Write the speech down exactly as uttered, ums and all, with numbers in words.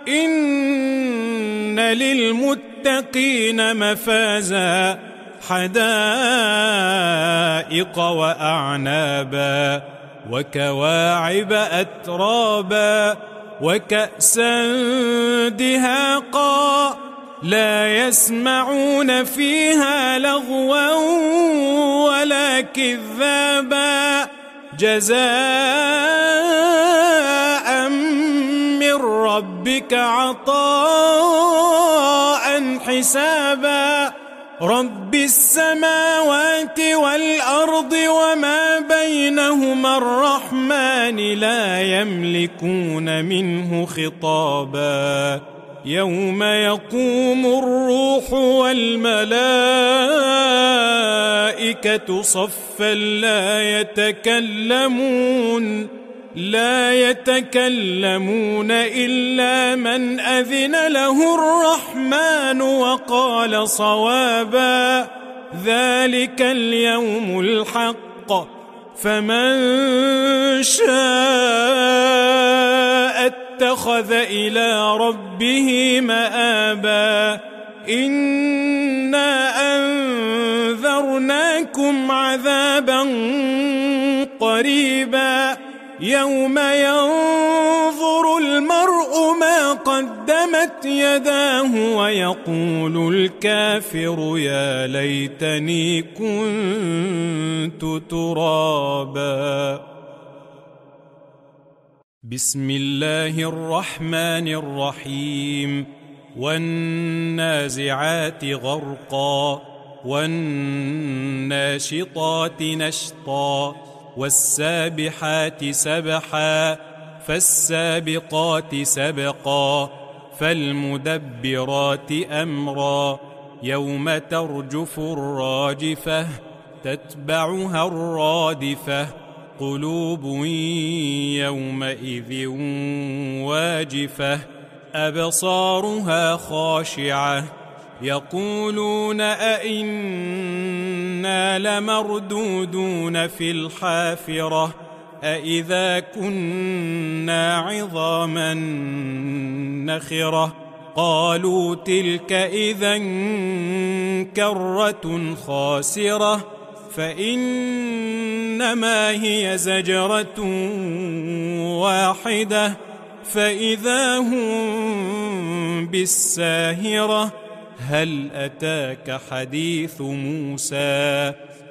إن للمتقين مفازا حدائق وأعنابا وكواعب أترابا وكأسا دهاقا لا يسمعون فيها لغوا ولا كذابا جزاء من ربك عطاء حسابا رب السماوات والأرض وما بينهما الرحمن لا يملكون منه خطابا يوم يقوم الروح والملائكة صفا لا يتكلمون لا يتكلمون إلا من أذن له الرحمن وقال صوابا ذلك اليوم الحق فمن شاء اتخذ إلى ربه مآبا إنا أنذرناكم عذابا قريبا يوم ينظر المرء ما قدمت يداه ويقول الكافر يا ليتني كنت ترابا. بسم الله الرحمن الرحيم. والنازعات غرقا والناشطات نشطا والسابحات سبحا فالسابقات سبقا فالمدبرات أمرا يوم ترجف الراجفة تتبعها الرادفة قلوب يومئذ واجفة أبصارها خاشعة يقولون أئنا لمردودون في الحافرة أئذا كنا عظاما نخرة قالوا تلك إذا كرة خاسرة فإنما هي زجرة واحدة فإذا هم بالساهرة هل أتاك حديث موسى